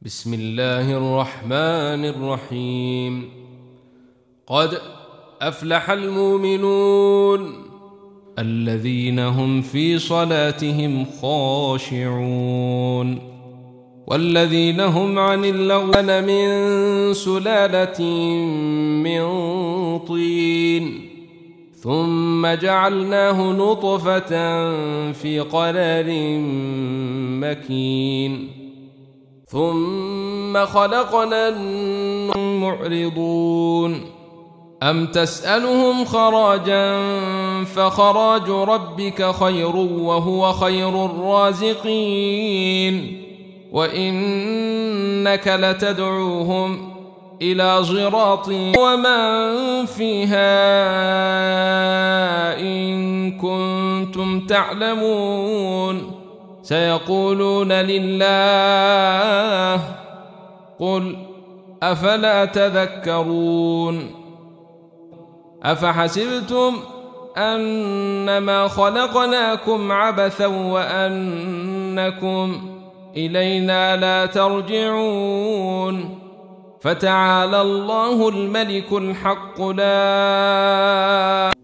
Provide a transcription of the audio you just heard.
بسم الله الرحمن الرحيم. قد أفلح المؤمنون الذين هم في صلاتهم خاشعون والذين هم عن اللغو من سلالة من طين ثم جعلناه نطفة في قرار مكين ثم خلقنا معرضون أم تسألهم خراجا فخراج ربك خير وهو خير الرازقين وإنك لتدعوهم إلى صراط ومن فيها إن كنتم تعلمون سيقولون لله قل أفلا تذكرون أفحسبتم أنما خلقناكم عبثا وأنكم إلينا لا ترجعون فتعالى الله الملك الحق لا